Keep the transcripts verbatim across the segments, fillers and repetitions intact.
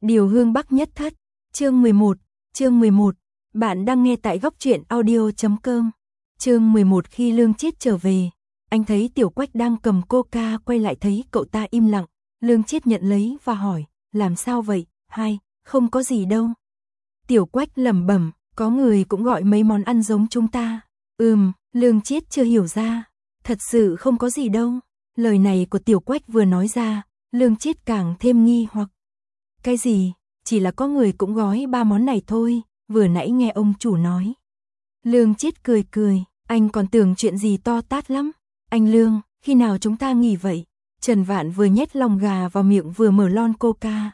Điều hương Bắc nhất thất, chương mười một, chương mười một, bạn đang nghe tại góc truyện audio chấm com. Chương mười một khi Lương Chiết trở về, anh thấy Tiểu Quách đang cầm coca quay lại thấy cậu ta im lặng, Lương Chiết nhận lấy và hỏi, làm sao vậy, hai, không có gì đâu. Tiểu Quách lẩm bẩm, có người cũng gọi mấy món ăn giống chúng ta. Ừm, Lương Chiết chưa hiểu ra, thật sự không có gì đâu. Lời này của Tiểu Quách vừa nói ra, Lương Chiết càng thêm nghi hoặc. Cái gì, chỉ là có người cũng gói ba món này thôi, vừa nãy nghe ông chủ nói. Lương Chiết cười cười, anh còn tưởng chuyện gì to tát lắm. Anh Lương, khi nào chúng ta nghỉ vậy? Trần Vạn vừa nhét lòng gà vào miệng vừa mở lon coca.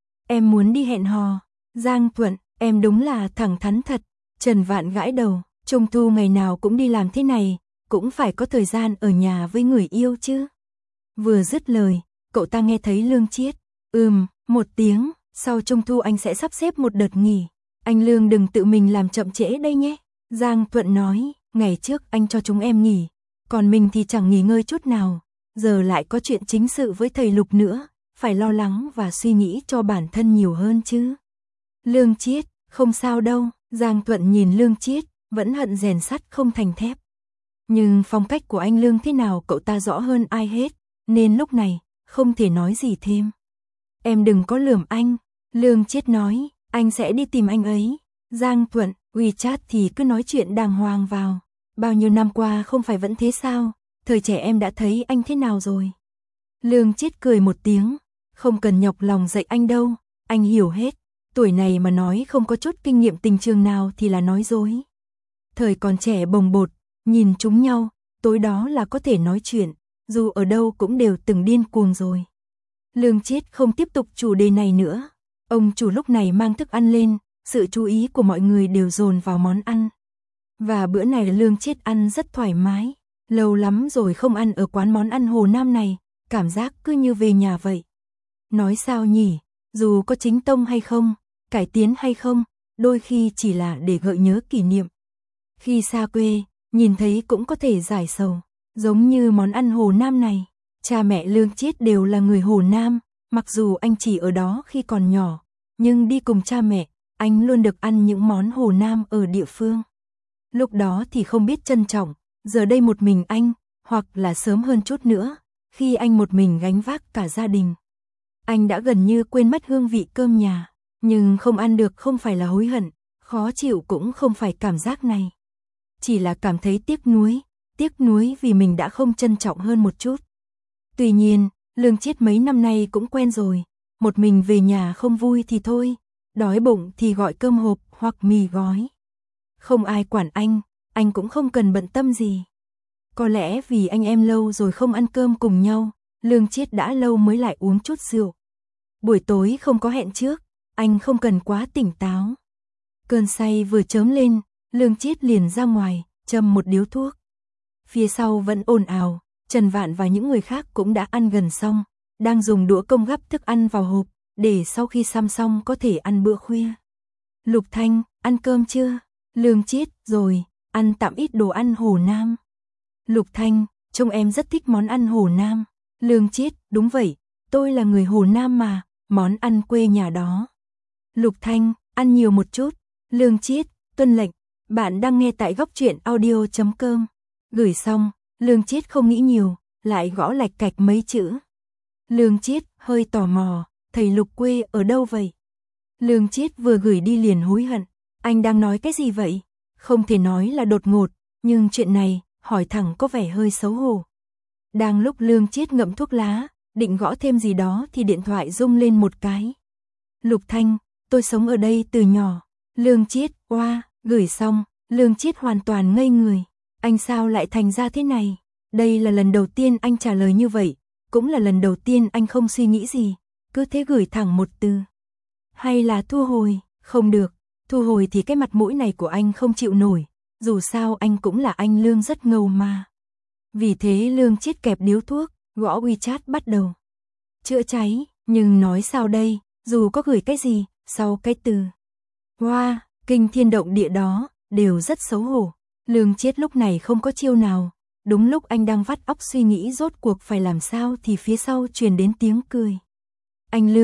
Em muốn đi hẹn hò. Giang Thuận, em đúng là thẳng thắn thật. Trần Vạn gãi đầu, Trung thu ngày nào cũng đi làm thế này, cũng phải có thời gian ở nhà với người yêu chứ. Vừa dứt lời, cậu ta nghe thấy Lương Chiết. Ừm, một tiếng, sau Trung thu anh sẽ sắp xếp một đợt nghỉ. Anh Lương đừng tự mình làm chậm trễ đây nhé. Giang Thuận nói, ngày trước anh cho chúng em nghỉ, còn mình thì chẳng nghỉ ngơi chút nào. Giờ lại có chuyện chính sự với thầy Lục nữa, phải lo lắng và suy nghĩ cho bản thân nhiều hơn chứ. Lương Chiết, không sao đâu. Giang Thuận nhìn Lương Chiết, vẫn hận rèn sắt không thành thép. Nhưng phong cách của anh Lương thế nào cậu ta rõ hơn ai hết, nên lúc này, không thể nói gì thêm. Em đừng có lườm anh. Lương Chiết nói, anh sẽ đi tìm anh ấy. Giang Thuận, WeChat thì cứ nói chuyện đàng hoàng vào. Bao nhiêu năm qua không phải vẫn thế sao? Thời trẻ em đã thấy anh thế nào rồi? Lương Chiết cười một tiếng, không cần nhọc lòng dạy anh đâu, anh hiểu hết. Tuổi này mà nói không có chút kinh nghiệm tình trường nào thì là nói dối. Thời còn trẻ bồng bột, nhìn chúng nhau, tối đó là có thể nói chuyện, dù ở đâu cũng đều từng điên cuồng rồi. Lương Chiết không tiếp tục chủ đề này nữa. Ông chủ lúc này mang thức ăn lên, sự chú ý của mọi người đều dồn vào món ăn. Và bữa này Lương Chiết ăn rất thoải mái, lâu lắm rồi không ăn ở quán món ăn Hồ Nam này, cảm giác cứ như về nhà vậy. Nói sao nhỉ, dù có chính tông hay không, cải tiến hay không, đôi khi chỉ là để gợi nhớ kỷ niệm. Khi xa quê, nhìn thấy cũng có thể giải sầu, giống như món ăn Hồ Nam này. Cha mẹ Lương Chiết đều là người Hồ Nam, mặc dù anh chỉ ở đó khi còn nhỏ, nhưng đi cùng cha mẹ, anh luôn được ăn những món Hồ Nam ở địa phương. Lúc đó thì không biết trân trọng, giờ đây một mình anh, hoặc là sớm hơn chút nữa, khi anh một mình gánh vác cả gia đình. Anh đã gần như quên mất hương vị cơm nhà, nhưng không ăn được không phải là hối hận, khó chịu cũng không phải cảm giác này. Chỉ là cảm thấy tiếc nuối, tiếc nuối vì mình đã không trân trọng hơn một chút. Tuy nhiên, Lương Chiết mấy năm nay cũng quen rồi, một mình về nhà không vui thì thôi, đói bụng thì gọi cơm hộp hoặc mì gói. Không ai quản anh, anh cũng không cần bận tâm gì. Có lẽ vì anh em lâu rồi không ăn cơm cùng nhau, Lương Chiết đã lâu mới lại uống chút rượu. Buổi tối không có hẹn trước, anh không cần quá tỉnh táo. Cơn say vừa chớm lên, Lương Chiết liền ra ngoài, châm một điếu thuốc. Phía sau vẫn ồn ào, Trần Vạn và những người khác cũng đã ăn gần xong, đang dùng đũa công gắp thức ăn vào hộp, để sau khi xăm xong có thể ăn bữa khuya. Lục Thanh, ăn cơm chưa? Lương Chiết, rồi, ăn tạm ít đồ ăn Hồ Nam. Lục Thanh, trông em rất thích món ăn Hồ Nam. Lương Chiết, đúng vậy, tôi là người Hồ Nam mà, món ăn quê nhà đó. Lục Thanh, ăn nhiều một chút. Lương Chiết, tuân lệnh, bạn đang nghe tại góc truyện audio chấm com. Gửi xong, Lương Chiết không nghĩ nhiều, lại gõ lạch cạch mấy chữ. Lương Chiết, hơi tò mò, thầy Lục quê ở đâu vậy? Lương Chiết vừa gửi đi liền hối hận, anh đang nói cái gì vậy? Không thể nói là đột ngột, nhưng chuyện này, hỏi thẳng có vẻ hơi xấu hổ. Đang lúc Lương Chiết ngậm thuốc lá, định gõ thêm gì đó thì điện thoại rung lên một cái. Lục Thanh, tôi sống ở đây từ nhỏ. Lương Chiết, oa, gửi xong, Lương Chiết hoàn toàn ngây người. Anh sao lại thành ra thế này? Đây là lần đầu tiên anh trả lời như vậy, cũng là lần đầu tiên anh không suy nghĩ gì, cứ thế gửi thẳng một từ. Hay là thu hồi? Không được, thu hồi thì cái mặt mũi này của anh không chịu nổi, dù sao anh cũng là anh Lương rất ngầu mà. Vì thế Lương Chiết kẹp điếu thuốc, gõ WeChat bắt đầu. Chữa cháy, nhưng nói sao đây, dù có gửi cái gì, sau cái từ hoa, wow, kinh thiên động địa đó, đều rất xấu hổ. Lương Chiết lúc này không có chiêu nào, đúng lúc anh đang vắt óc suy nghĩ rốt cuộc phải làm sao thì phía sau truyền đến tiếng cười. Anh Lương,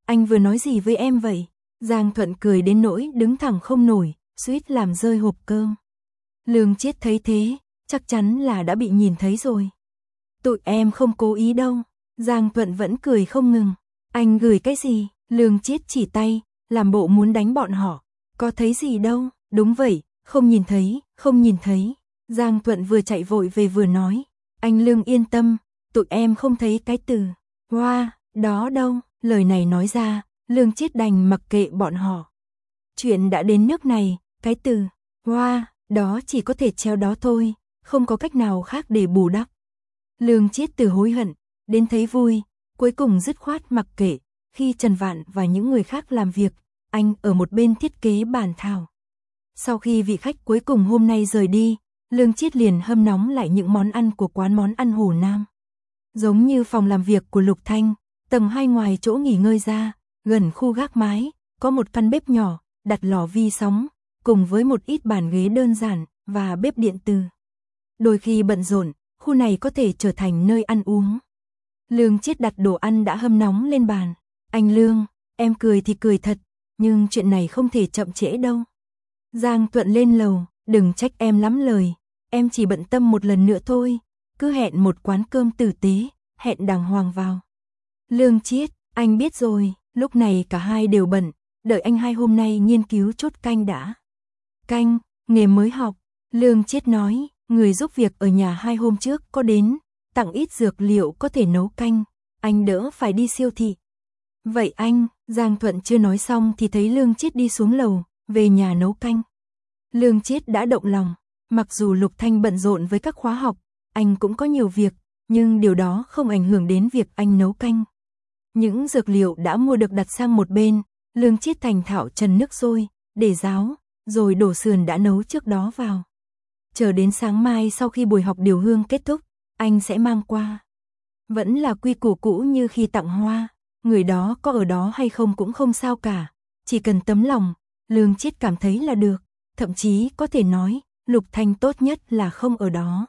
anh vừa nói gì với em vậy? Giang Thuận cười đến nỗi đứng thẳng không nổi, suýt làm rơi hộp cơm. Lương Chiết thấy thế, chắc chắn là đã bị nhìn thấy rồi. Tụi em không cố ý đâu. Giang Thuận vẫn cười không ngừng. Anh gửi cái gì? Lương Chiết chỉ tay, làm bộ muốn đánh bọn họ. Có thấy gì đâu? Đúng vậy, không nhìn thấy, không nhìn thấy. Giang Thuận vừa chạy vội về vừa nói. Anh Lương yên tâm, tụi em không thấy cái từ hoa, wow, đó đâu. Lời này nói ra, Lương Chiết đành mặc kệ bọn họ. Chuyện đã đến nước này, cái từ hoa, wow, đó chỉ có thể treo đó thôi, không có cách nào khác để bù đắp. Lương Chiết từ hối hận, đến thấy vui, cuối cùng dứt khoát mặc kệ, khi Trần Vạn và những người khác làm việc, anh ở một bên thiết kế bàn thảo. Sau khi vị khách cuối cùng hôm nay rời đi, Lương Chiết liền hâm nóng lại những món ăn của quán món ăn Hồ Nam. Giống như phòng làm việc của Lục Thanh, tầng hai ngoài chỗ nghỉ ngơi ra, gần khu gác mái, có một căn bếp nhỏ, đặt lò vi sóng, cùng với một ít bàn ghế đơn giản và bếp điện từ. Đôi khi bận rộn, khu này có thể trở thành nơi ăn uống. Lương Chiết đặt đồ ăn đã hâm nóng lên bàn. Anh Lương, em cười thì cười thật, nhưng chuyện này không thể chậm trễ đâu. Giang Thuận lên lầu, đừng trách em lắm lời, em chỉ bận tâm một lần nữa thôi, cứ hẹn một quán cơm tử tế, hẹn đàng hoàng vào. Lương Chiết, anh biết rồi, lúc này cả hai đều bận, đợi anh hai hôm nay nghiên cứu chốt canh đã. Canh, nghề mới học, Lương Chiết nói, người giúp việc ở nhà hai hôm trước có đến, tặng ít dược liệu có thể nấu canh, anh đỡ phải đi siêu thị. Vậy anh, Giang Thuận chưa nói xong thì thấy Lương Chiết đi xuống lầu, về nhà nấu canh. Lương Chiết đã động lòng, mặc dù Lục Thanh bận rộn với các khóa học, anh cũng có nhiều việc, nhưng điều đó không ảnh hưởng đến việc anh nấu canh. Những dược liệu đã mua được đặt sang một bên, Lương Chiết thành thạo trần nước sôi, để ráo, rồi đổ sườn đã nấu trước đó vào. Chờ đến sáng mai sau khi buổi học điều hương kết thúc, anh sẽ mang qua. Vẫn là quy củ cũ như khi tặng hoa, người đó có ở đó hay không cũng không sao cả, chỉ cần tấm lòng, Lương Chiết cảm thấy là được, thậm chí có thể nói, Lục Thanh tốt nhất là không ở đó.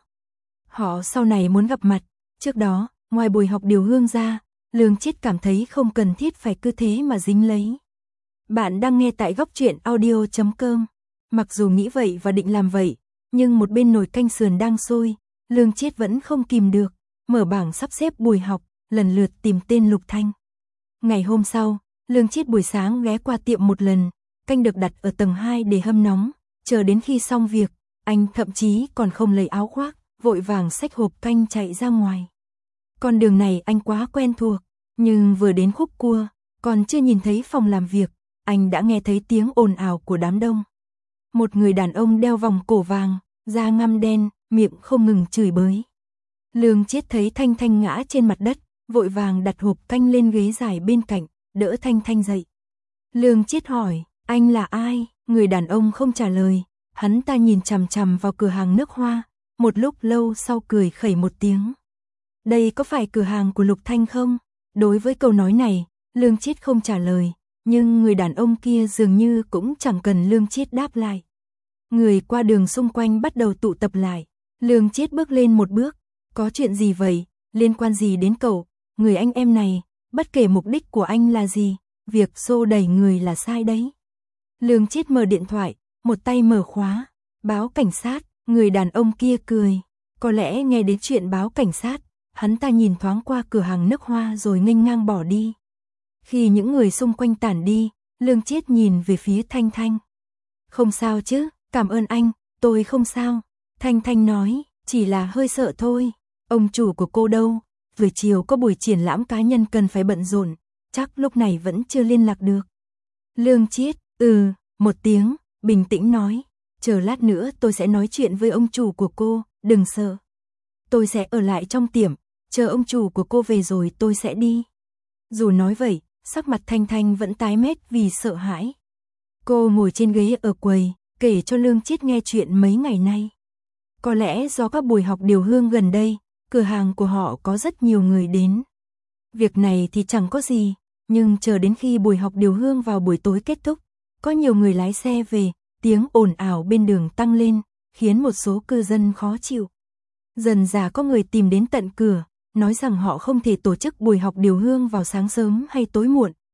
Họ sau này muốn gặp mặt, trước đó, ngoài buổi học điều hương ra, Lương Chiết cảm thấy không cần thiết phải cứ thế mà dính lấy. Bạn đang nghe tại góc truyện audio chấm com. Mặc dù nghĩ vậy và định làm vậy, nhưng một bên nồi canh sườn đang sôi, Lương Chiết vẫn không kìm được, mở bảng sắp xếp buổi học, lần lượt tìm tên Lục Thanh. Ngày hôm sau, Lương Chiết buổi sáng ghé qua tiệm một lần, canh được đặt ở tầng hai để hâm nóng, chờ đến khi xong việc, anh thậm chí còn không lấy áo khoác, vội vàng xách hộp canh chạy ra ngoài. Con đường này anh quá quen thuộc, nhưng vừa đến khúc cua, còn chưa nhìn thấy phòng làm việc, anh đã nghe thấy tiếng ồn ào của đám đông. Một người đàn ông đeo vòng cổ vàng, da ngăm đen, miệng không ngừng chửi bới. Lương Chiết thấy Thanh Thanh ngã trên mặt đất, vội vàng đặt hộp canh lên ghế dài bên cạnh, đỡ Thanh Thanh dậy. Lương Chiết hỏi, anh là ai? Người đàn ông không trả lời, hắn ta nhìn chằm chằm vào cửa hàng nước hoa, một lúc lâu sau cười khẩy một tiếng. Đây có phải cửa hàng của Lục Thanh không? Đối với câu nói này, Lương Chiết không trả lời, nhưng người đàn ông kia dường như cũng chẳng cần Lương Chiết đáp lại. Người qua đường xung quanh bắt đầu tụ tập lại, Lương Chiết bước lên một bước, có chuyện gì vậy, liên quan gì đến cậu, người anh em này, bất kể mục đích của anh là gì, việc xô đẩy người là sai đấy. Lương Chiết mở điện thoại, một tay mở khóa, báo cảnh sát, người đàn ông kia cười, có lẽ nghe đến chuyện báo cảnh sát, hắn ta nhìn thoáng qua cửa hàng nước hoa rồi nghênh ngang bỏ đi. Khi những người xung quanh tản đi, Lương Chiết nhìn về phía Thanh Thanh. Không sao chứ, cảm ơn anh, tôi không sao. Thanh Thanh nói, chỉ là hơi sợ thôi. Ông chủ của cô đâu? Vừa chiều có buổi triển lãm cá nhân cần phải bận rộn, chắc lúc này vẫn chưa liên lạc được. Lương Chiết, ừ, một tiếng, bình tĩnh nói, chờ lát nữa tôi sẽ nói chuyện với ông chủ của cô, đừng sợ. Tôi sẽ ở lại trong tiệm, chờ ông chủ của cô về rồi tôi sẽ đi. Dù nói vậy, sắc mặt Thanh Thanh vẫn tái mét vì sợ hãi. Cô ngồi trên ghế ở quầy, kể cho Lương Chiết nghe chuyện mấy ngày nay. Có lẽ do các buổi học điều hương gần đây, cửa hàng của họ có rất nhiều người đến. Việc này thì chẳng có gì, nhưng chờ đến khi buổi học điều hương vào buổi tối kết thúc, có nhiều người lái xe về, tiếng ồn ào bên đường tăng lên, khiến một số cư dân khó chịu. Dần dà có người tìm đến tận cửa, nói rằng họ không thể tổ chức buổi học điều hương vào sáng sớm hay tối muộn,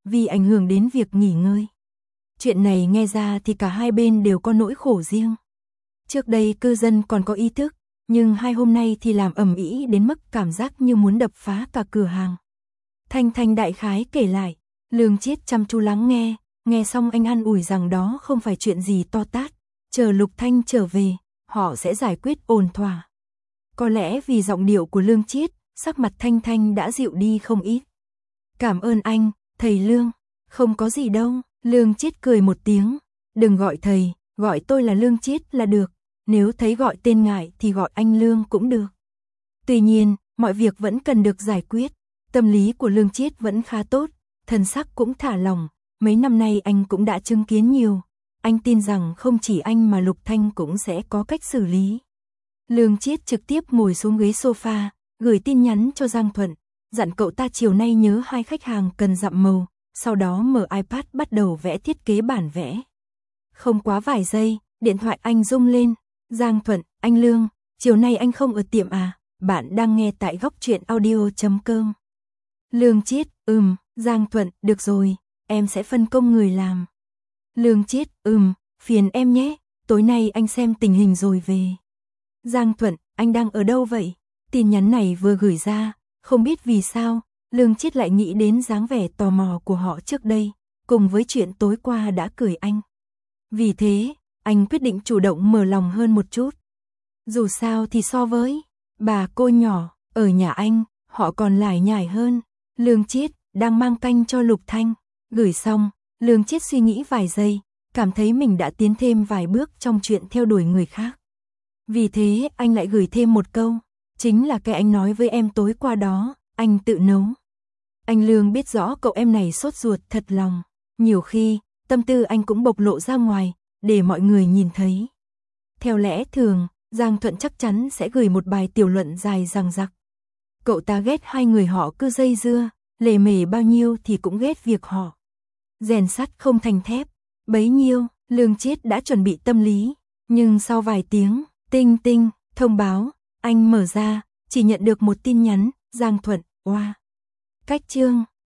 vì ảnh hưởng đến việc nghỉ ngơi. Chuyện này nghe ra thì cả hai bên đều có nỗi khổ riêng. Trước đây cư dân còn có ý thức, nhưng hai hôm nay thì làm ầm ĩ đến mức cảm giác như muốn đập phá cả cửa hàng. Thanh Thanh đại khái kể lại, Lương Chiết chăm chú lắng nghe, nghe xong anh an ủi rằng đó không phải chuyện gì to tát, chờ Lục Thanh trở về, họ sẽ giải quyết ổn thỏa. Có lẽ vì giọng điệu của Lương Chiết, sắc mặt Thanh Thanh đã dịu đi không ít. Cảm ơn anh, thầy Lương, không có gì đâu, Lương Chiết cười một tiếng, đừng gọi thầy, gọi tôi là Lương Chiết là được, nếu thấy gọi tên ngại thì gọi anh Lương cũng được. Tuy nhiên, mọi việc vẫn cần được giải quyết, tâm lý của Lương Chiết vẫn khá tốt, thần sắc cũng thả lỏng, mấy năm nay anh cũng đã chứng kiến nhiều, anh tin rằng không chỉ anh mà Lục Thanh cũng sẽ có cách xử lý. Lương Chiết trực tiếp ngồi xuống ghế sofa, gửi tin nhắn cho Giang Thuận, dặn cậu ta chiều nay nhớ hai khách hàng cần dặm màu, sau đó mở iPad bắt đầu vẽ thiết kế bản vẽ. Không quá vài giây, điện thoại anh rung lên, Giang Thuận, anh Lương, chiều nay anh không ở tiệm à, bạn đang nghe tại góc truyện audio chấm com. Lương Chiết, ừm, Giang Thuận, được rồi, em sẽ phân công người làm. Lương Chiết, ừm, phiền em nhé, tối nay anh xem tình hình rồi về. Giang Thuận, anh đang ở đâu vậy? Tin nhắn này vừa gửi ra, không biết vì sao, Lương Chiết lại nghĩ đến dáng vẻ tò mò của họ trước đây, cùng với chuyện tối qua đã cười anh. Vì thế, anh quyết định chủ động mở lòng hơn một chút. Dù sao thì so với bà cô nhỏ, ở nhà anh, họ còn lải nhải hơn. Lương Chiết đang mang canh cho Lục Thanh, gửi xong, Lương Chiết suy nghĩ vài giây, cảm thấy mình đã tiến thêm vài bước trong chuyện theo đuổi người khác. Vì thế anh lại gửi thêm một câu, chính là cái anh nói với em tối qua đó, anh tự nấu. Anh Lương biết rõ cậu em này sốt ruột thật lòng, nhiều khi, tâm tư anh cũng bộc lộ ra ngoài, để mọi người nhìn thấy. Theo lẽ thường, Giang Thuận chắc chắn sẽ gửi một bài tiểu luận dài dằng dặc. Cậu ta ghét hai người họ cứ dây dưa, lề mề bao nhiêu thì cũng ghét việc họ rèn sắt không thành thép. Bấy nhiêu, Lương Chiết đã chuẩn bị tâm lý, nhưng sau vài tiếng, tinh tinh, thông báo, anh mở ra, chỉ nhận được một tin nhắn, Giang Thuận, oa. Cách chương